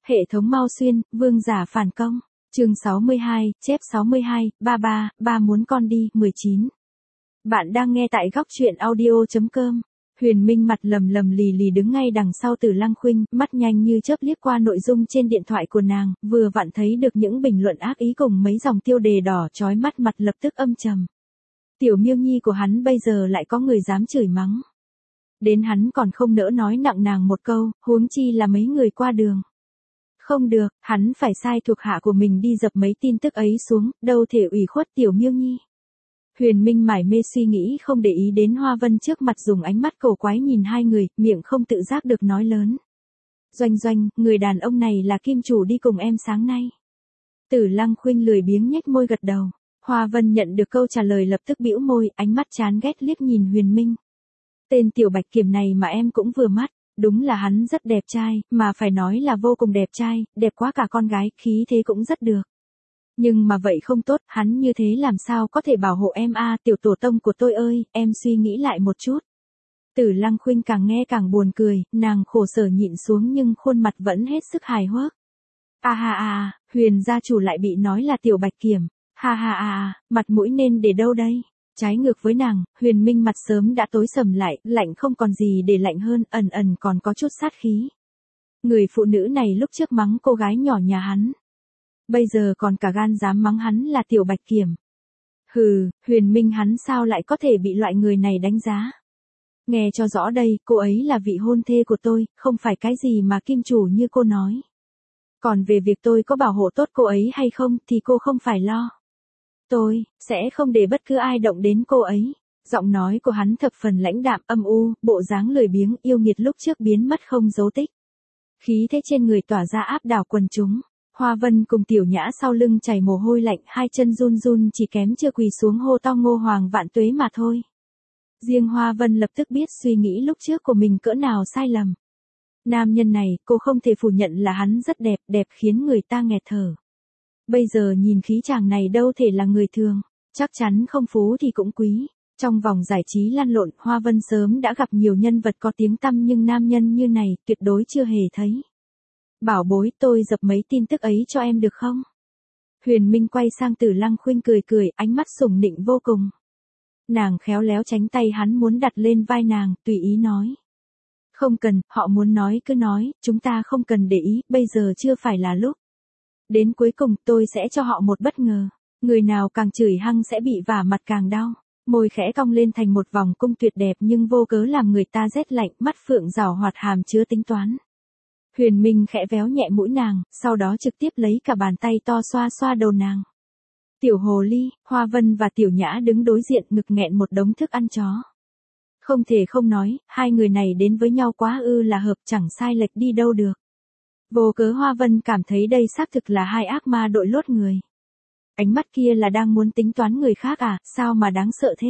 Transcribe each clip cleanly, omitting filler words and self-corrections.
Hệ thống Mao Xuyên, vương giả phản công. Chương 62, chép 62, ba muốn con đi, 19. Bạn đang nghe tại góc truyện audio.com. Huyền Minh mặt lầm lì lì đứng ngay đằng sau Tử Lăng Khuynh, mắt nhanh như chớp liếc qua nội dung trên điện thoại của nàng, vừa vặn thấy được những bình luận ác ý cùng mấy dòng tiêu đề đỏ chói mắt, mặt lập tức âm trầm. Tiểu Miêu Nhi của hắn bây giờ lại có người dám chửi mắng. Đến hắn còn không nỡ nói nặng nàng một câu, huống chi là mấy người qua đường. Không được, hắn phải sai thuộc hạ của mình đi dập mấy tin tức ấy xuống, đâu thể ủy khuất Tiểu Miêu Nhi. Huyền Minh mải mê suy nghĩ không để ý đến Hoa Vân trước mặt dùng ánh mắt cổ quái nhìn hai người, miệng không tự giác được nói lớn. Doanh, người đàn ông này là kim chủ đi cùng em sáng nay. Tử Lăng Khuynh lười biếng nhếch môi gật đầu. Hoa Vân nhận được câu trả lời lập tức bĩu môi, ánh mắt chán ghét liếc nhìn Huyền Minh. Tên Tiểu Bạch Kiểm này mà em cũng vừa mắt, đúng là hắn rất đẹp trai, mà phải nói là vô cùng đẹp trai, đẹp quá cả con gái, khí thế cũng rất được. Nhưng mà vậy không tốt, hắn như thế làm sao có thể bảo hộ em a, tiểu tổ tông của tôi ơi, em suy nghĩ lại một chút. Tử Lăng Khuynh càng nghe càng buồn cười, nàng khổ sở nhịn xuống nhưng khuôn mặt vẫn hết sức hài hước. Huyền gia chủ lại bị nói là Tiểu Bạch Kiểm. Mặt mũi nên để đâu đây? Trái ngược với nàng, Huyền Minh mặt sớm đã tối sầm lại, lạnh không còn gì để lạnh hơn, ẩn còn có chút sát khí. Người phụ nữ này lúc trước mắng cô gái nhỏ nhà hắn. Bây giờ còn cả gan dám mắng hắn là Tiểu Bạch Kiểm. Hừ, Huyền Minh hắn sao lại có thể bị loại người này đánh giá? Nghe cho rõ đây, cô ấy là vị hôn thê của tôi, không phải cái gì mà kim chủ như cô nói. Còn về việc tôi có bảo hộ tốt cô ấy hay không thì cô không phải lo. Tôi sẽ không để bất cứ ai động đến cô ấy. Giọng nói của hắn thập phần lãnh đạm, âm u, bộ dáng lười biếng yêu nghiệt lúc trước biến mất không dấu tích. Khí thế trên người tỏa ra áp đảo quần chúng. Hoa Vân cùng Tiểu Nhã sau lưng chảy mồ hôi lạnh, hai chân run run chỉ kém chưa quỳ xuống hô to Ngô Hoàng vạn tuế mà thôi. Riêng Hoa Vân lập tức biết suy nghĩ lúc trước của mình cỡ nào sai lầm. Nam nhân này, cô không thể phủ nhận là hắn rất đẹp, đẹp khiến người ta nghẹt thở. Bây giờ nhìn khí chàng này đâu thể là người thường, chắc chắn không phú thì cũng quý. Trong vòng giải trí lăn lộn, Hoa Vân sớm đã gặp nhiều nhân vật có tiếng tăm nhưng nam nhân như này tuyệt đối chưa hề thấy. Bảo bối, tôi dập mấy tin tức ấy cho em được không? Huyền Minh quay sang Tử Lăng Khuynh cười, ánh mắt sủng nịnh vô cùng. Nàng khéo léo tránh tay hắn muốn đặt lên vai nàng, tùy ý nói. Không cần, họ muốn nói cứ nói, chúng ta không cần để ý, bây giờ chưa phải là lúc. Đến cuối cùng tôi sẽ cho họ một bất ngờ. Người nào càng chửi hăng sẽ bị vả mặt càng đau. Môi khẽ cong lên thành một vòng cung tuyệt đẹp nhưng vô cớ làm người ta rét lạnh, mắt phượng giảo hoạt hàm chứa tính toán. Huyền Minh khẽ véo nhẹ mũi nàng, sau đó trực tiếp lấy cả bàn tay to xoa đầu nàng. Tiểu hồ ly, Hoa Vân và Tiểu Nhã đứng đối diện ngực nghẹn một đống thức ăn chó. Không thể không nói, hai người này đến với nhau quá là hợp, chẳng sai lệch đi đâu được. Vô cớ Hoa Vân cảm thấy đây xác thực là hai ác ma đội lốt người. Ánh mắt kia là đang muốn tính toán người khác à, sao mà đáng sợ thế?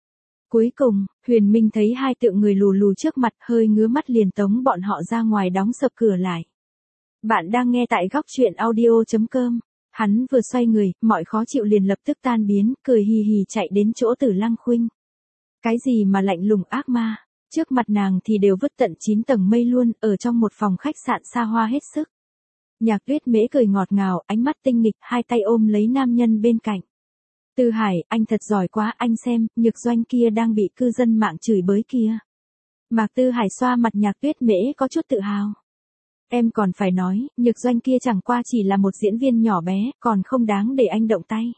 Cuối cùng, Huyền Minh thấy hai tượng người lù trước mặt, hơi ngứa mắt liền tống bọn họ ra ngoài đóng sập cửa lại. Bạn đang nghe tại góc truyện audio.com. Hắn vừa xoay người, mọi khó chịu liền lập tức tan biến, cười hì hì chạy đến chỗ Tử Lăng Khuynh. Cái gì mà lạnh lùng ác ma, trước mặt nàng thì đều vứt tận 9 tầng mây luôn, ở trong một phòng khách sạn xa hoa hết sức. Nhạc Tuyết Mễ cười ngọt ngào, ánh mắt tinh nghịch, hai tay ôm lấy nam nhân bên cạnh. Tư Hải, anh thật giỏi quá, anh xem, Nhược Doanh kia đang bị cư dân mạng chửi bới kia. Mạc Tư Hải xoa mặt Nhạc Tuyết Mễ có chút tự hào. Em còn phải nói, Nhược Doanh kia chẳng qua chỉ là một diễn viên nhỏ bé, còn không đáng để anh động tay.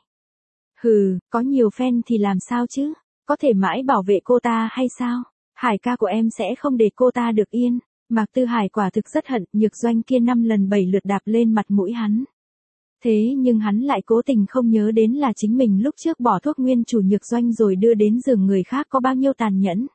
Hừ, có nhiều fan thì làm sao chứ, có thể mãi bảo vệ cô ta hay sao? Hải ca của em sẽ không để cô ta được yên. Mạc Tư Hải quả thực rất hận, Nhược Doanh kia 5 lần 7 lượt đạp lên mặt mũi hắn. Thế nhưng hắn lại cố tình không nhớ đến là chính mình lúc trước bỏ thuốc nguyên chủ Nhược Doanh rồi đưa đến giường người khác có bao nhiêu tàn nhẫn.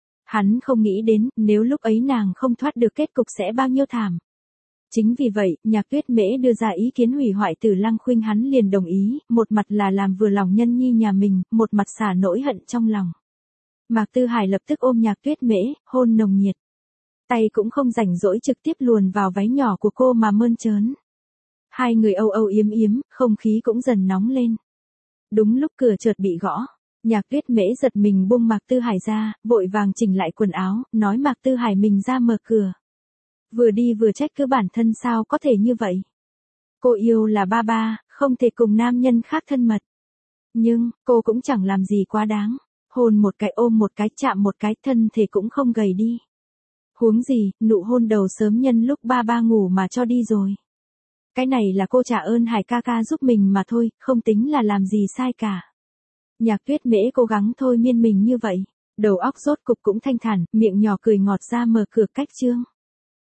Hắn không nghĩ đến, nếu lúc ấy nàng không thoát được kết cục sẽ bao nhiêu thảm. Chính vì vậy, Nhạc Tuyết Mễ đưa ra ý kiến hủy hoại Tử Lăng Khuynh, hắn liền đồng ý, một mặt là làm vừa lòng nhân nhi nhà mình, một mặt xả nỗi hận trong lòng. Mạc Tư Hải lập tức ôm Nhạc Tuyết Mễ, hôn nồng nhiệt. Tay cũng không rảnh rỗi trực tiếp luồn vào váy nhỏ của cô mà mơn trớn. Hai người âu âu yếm yếm, không khí cũng dần nóng lên. Đúng lúc cửa chợt bị gõ, Nhạc Tuyết Mễ giật mình buông Mạc Tư Hải ra, vội vàng chỉnh lại quần áo, nói Mạc Tư Hải mình ra mở cửa. Vừa đi vừa trách cứ bản thân sao có thể như vậy. Cô yêu là ba ba, không thể cùng nam nhân khác thân mật. Nhưng, cô cũng chẳng làm gì quá đáng. Hôn một cái ôm một cái chạm một cái thân thể cũng không gầy đi. Huống gì, nụ hôn đầu sớm nhân lúc ba ba ngủ mà cho đi rồi. Cái này là cô trả ơn Hải ca ca giúp mình mà thôi, không tính là làm gì sai cả. Nhạc Tuyết Mễ cố gắng thôi miên mình như vậy. Đầu óc rốt cục cũng thanh thản, miệng nhỏ cười ngọt ra mở cửa cách chương.